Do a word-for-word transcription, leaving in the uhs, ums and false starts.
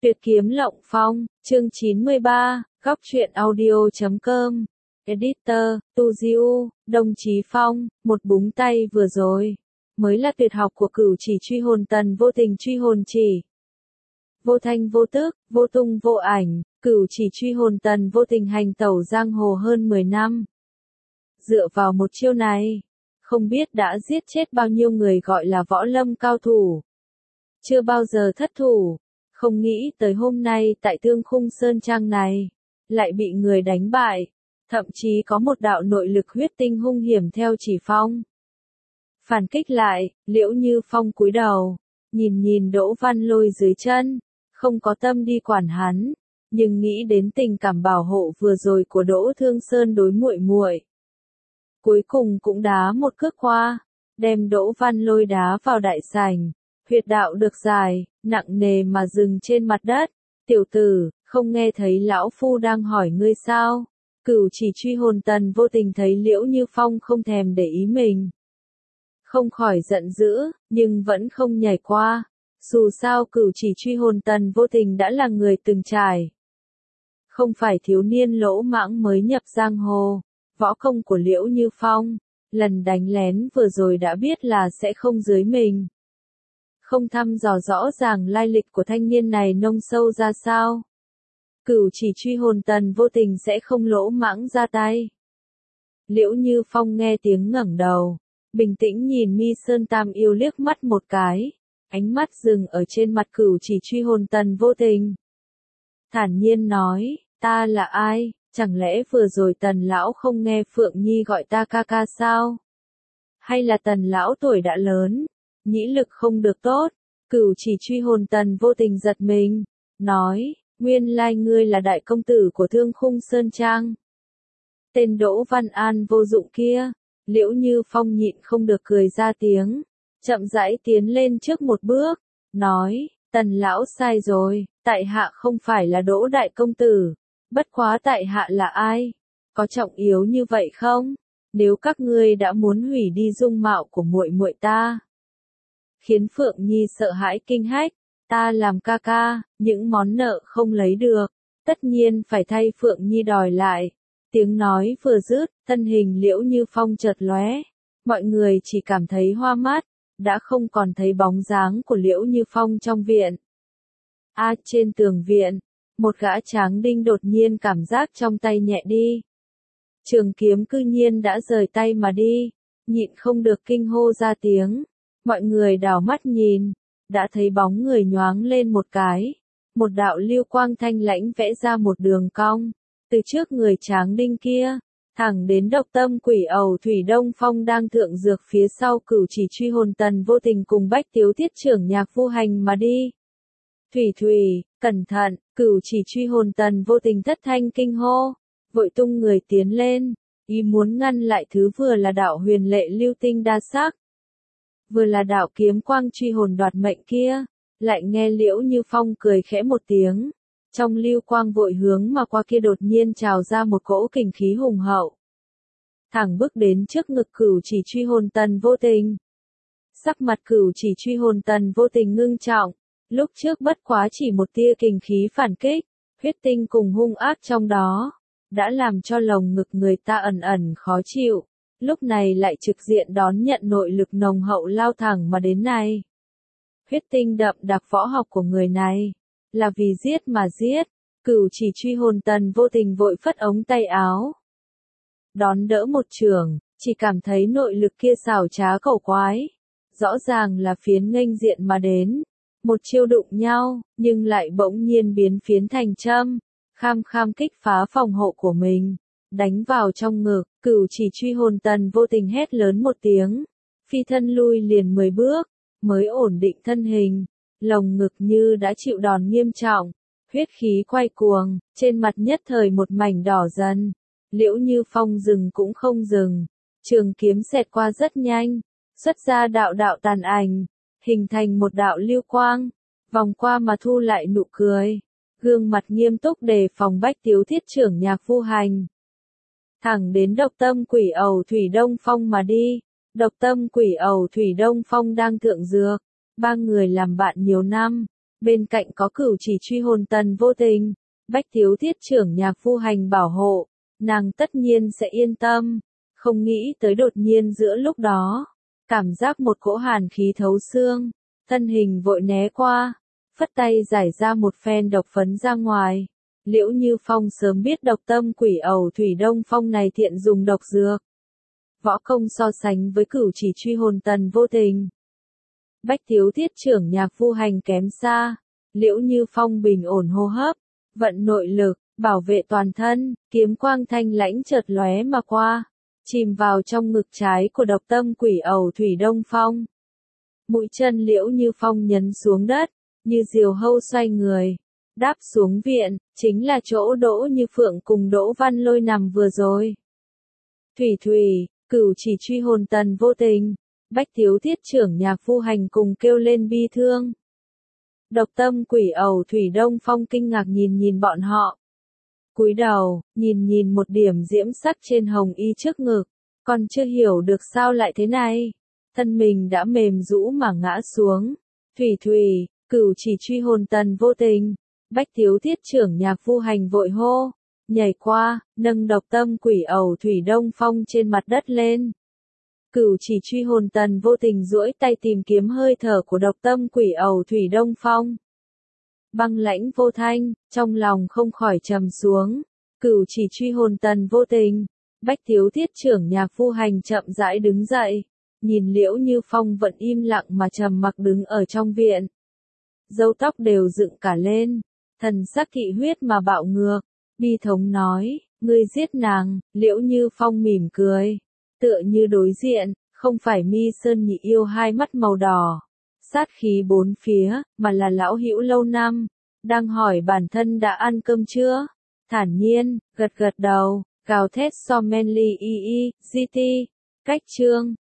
Tuyệt kiếm lộng phong, chương chín mươi ba, góc truyện audio chấm com. Editor, Tu Diu, Đồng Chí Phong, một búng tay vừa rồi. Mới là tuyệt học của cửu chỉ truy hồn tần vô tình truy hồn chỉ. Vô thanh vô tức, vô tung vô ảnh, cửu chỉ truy hồn tần vô tình hành tẩu giang hồ hơn mười năm. Dựa vào một chiêu này, không biết đã giết chết bao nhiêu người gọi là võ lâm cao thủ. Chưa bao giờ thất thủ. Không nghĩ tới hôm nay tại Tương Khung Sơn Trang này, lại bị người đánh bại, thậm chí có một đạo nội lực huyết tinh hung hiểm theo chỉ phong. Phản kích lại, Liễu Như Phong cúi đầu, nhìn nhìn Đỗ Văn Lôi dưới chân, không có tâm đi quản hắn, nhưng nghĩ đến tình cảm bảo hộ vừa rồi của Đỗ Thương Sơn đối muội muội, cuối cùng cũng đá một cước qua, đem Đỗ Văn Lôi đá vào đại sảnh. Huyệt đạo được dài, nặng nề mà dừng trên mặt đất. Tiểu tử, không nghe thấy lão phu đang hỏi ngươi sao? Cửu chỉ truy hồn tần vô tình thấy Liễu Như Phong không thèm để ý mình. Không khỏi giận dữ, nhưng vẫn không nhảy qua. Dù sao cửu chỉ truy hồn tần vô tình đã là người từng trải. Không phải thiếu niên lỗ mãng mới nhập giang hồ. Võ công của Liễu Như Phong, lần đánh lén vừa rồi đã biết là sẽ không dưới mình. Không thăm dò rõ ràng lai lịch của thanh niên này nông sâu ra sao. Cửu chỉ truy hồn tần vô tình sẽ không lỗ mãng ra tay. Liễu Như Phong nghe tiếng ngẩng đầu, bình tĩnh nhìn Mi Sơn Tam Yêu liếc mắt một cái, ánh mắt dừng ở trên mặt cửu chỉ truy hồn tần vô tình. Thản nhiên nói, ta là ai, chẳng lẽ vừa rồi tần lão không nghe Phượng Nhi gọi ta ca ca sao? Hay là tần lão tuổi đã lớn? Nhĩ lực không được tốt, cửu chỉ truy hồn tần vô tình giật mình, nói, nguyên lai ngươi là đại công tử của Thương Khung Sơn Trang. Tên Đỗ Văn An vô dụng kia, Liễu Như Phong nhịn không được cười ra tiếng, chậm rãi tiến lên trước một bước, nói, tần lão sai rồi, tại hạ không phải là Đỗ đại công tử, bất quá tại hạ là ai, có trọng yếu như vậy không? Nếu các ngươi đã muốn hủy đi dung mạo của muội muội ta, khiến Phượng Nhi sợ hãi kinh hách, ta làm ca ca, những món nợ không lấy được, tất nhiên phải thay Phượng Nhi đòi lại. Tiếng nói vừa dứt, thân hình Liễu Như Phong chợt lóe, mọi người chỉ cảm thấy hoa mắt, đã không còn thấy bóng dáng của Liễu Như Phong trong viện. A à, trên tường viện, một gã tráng đinh đột nhiên cảm giác trong tay nhẹ đi. Trường kiếm cư nhiên đã rời tay mà đi, nhịn không được kinh hô ra tiếng. Mọi người đảo mắt nhìn, đã thấy bóng người nhoáng lên một cái. Một đạo lưu quang thanh lãnh vẽ ra một đường cong, từ trước người tráng đinh kia, thẳng đến độc tâm quỷ ẩu Thủy Đông Phong đang thượng dược phía sau cửu chỉ truy hồn tần vô tình cùng Bách Tiếu Thiết trưởng nhạc vô hành mà đi. Thủy Thủy, cẩn thận, cửu chỉ truy hồn tần vô tình thất thanh kinh hô, vội tung người tiến lên, ý muốn ngăn lại thứ vừa là đạo huyền lệ lưu tinh đa sắc, vừa là đạo kiếm quang truy hồn đoạt mệnh kia, lại nghe Liễu Như Phong cười khẽ một tiếng, trong lưu quang vội hướng mà qua kia đột nhiên trào ra một cỗ kình khí hùng hậu, thẳng bước đến trước ngực cửu chỉ truy hồn tần vô tình. Sắc mặt cửu chỉ truy hồn tần vô tình ngưng trọng, lúc trước bất quá chỉ một tia kình khí phản kích, huyết tinh cùng hung ác trong đó, đã làm cho lồng ngực người ta ẩn ẩn khó chịu. Lúc này lại trực diện đón nhận nội lực nồng hậu lao thẳng mà đến này. Huyết tinh đậm đặc võ học của người này, là vì giết mà giết, cửu chỉ truy hồn tần vô tình vội phất ống tay áo. Đón đỡ một trường, chỉ cảm thấy nội lực kia xảo trá cẩu quái, rõ ràng là phiến nghênh diện mà đến. Một chiêu đụng nhau, nhưng lại bỗng nhiên biến phiến thành châm, kham kham kích phá phòng hộ của mình. Đánh vào trong ngực, cửu chỉ truy hồn tần vô tình hét lớn một tiếng, phi thân lui liền mười bước, mới ổn định thân hình, lồng ngực như đã chịu đòn nghiêm trọng, huyết khí quay cuồng, trên mặt nhất thời một mảnh đỏ dần. Liễu Như Phong dừng cũng không dừng, trường kiếm xẹt qua rất nhanh, xuất ra đạo đạo tàn ảnh, hình thành một đạo lưu quang, vòng qua mà thu lại nụ cười, gương mặt nghiêm túc đề phòng Bách Tiếu Thiết trưởng nhạc vô hành. Thẳng đến độc tâm quỷ ẩu Thủy Đông Phong mà đi, độc tâm quỷ ẩu Thủy Đông Phong đang thượng dược, ba người làm bạn nhiều năm, Bên cạnh có Cửu Chỉ truy hồn tần vô tình, Bách Thiếu Thiết trưởng Nhạc Phu Hành bảo hộ, nàng tất nhiên sẽ yên tâm. Không nghĩ tới đột nhiên giữa lúc đó, cảm giác một cỗ hàn khí thấu xương, thân hình vội né qua, phất tay giải ra một phen độc phấn ra ngoài. Liễu Như Phong sớm biết độc tâm quỷ ẩu thủy đông phong này thiện dùng độc dược. Võ công so sánh với Cửu Chỉ truy hồn tần vô tình, Bách Thiếu Thiết trưởng Nhạc Phu Hành kém xa. Liễu Như Phong bình ổn hô hấp, vận nội lực, bảo vệ toàn thân, kiếm quang thanh lãnh chợt lóe mà qua, chìm vào trong ngực trái của độc tâm quỷ ẩu thủy đông phong. Mũi chân Liễu Như Phong nhấn xuống đất, như diều hâu xoay người, đáp xuống viện, chính là chỗ Đỗ Như Phượng cùng Đỗ Văn Lôi nằm vừa rồi. Thủy Thủy, Cửu Chỉ truy hồn tần vô tình, Bách Thiếu Thiết trưởng Nhạc Phu Hành cùng kêu lên bi thương. Độc tâm quỷ ẩu thủy đông phong kinh ngạc nhìn nhìn bọn họ. Cúi đầu, nhìn nhìn một điểm diễm sắc trên hồng y trước ngực, còn chưa hiểu được sao lại thế này. Thân mình đã mềm rũ mà ngã xuống. Thủy Thủy, Cửu Chỉ truy hồn tần vô tình, Bách Thiếu Thiết trưởng Nhạc Phu Hành vội hô, nhảy qua, nâng độc tâm quỷ ẩu thủy đông phong trên mặt đất lên. Cửu Chỉ truy hồn tần vô tình duỗi tay tìm kiếm hơi thở của độc tâm quỷ ẩu thủy đông phong. Băng lãnh vô thanh, trong lòng không khỏi trầm xuống. Cửu Chỉ truy hồn tần vô tình, Bách Thiếu Thiết trưởng Nhạc Phu Hành chậm rãi đứng dậy, nhìn Liễu Như Phong vẫn im lặng mà trầm mặc đứng ở trong viện. Râu tóc đều dựng cả lên, thần sắc thị huyết mà bạo ngược, bi thống nói, ngươi giết nàng. Liễu Như Phong mỉm cười, tựa như đối diện, không phải Mi Sơn Nhị Yêu hai mắt màu đỏ, sát khí bốn phía, mà là lão hữu lâu năm, đang hỏi bản thân đã ăn cơm chưa, thản nhiên, gật gật đầu, gào thét so Manly y y, giê tê, cách chương.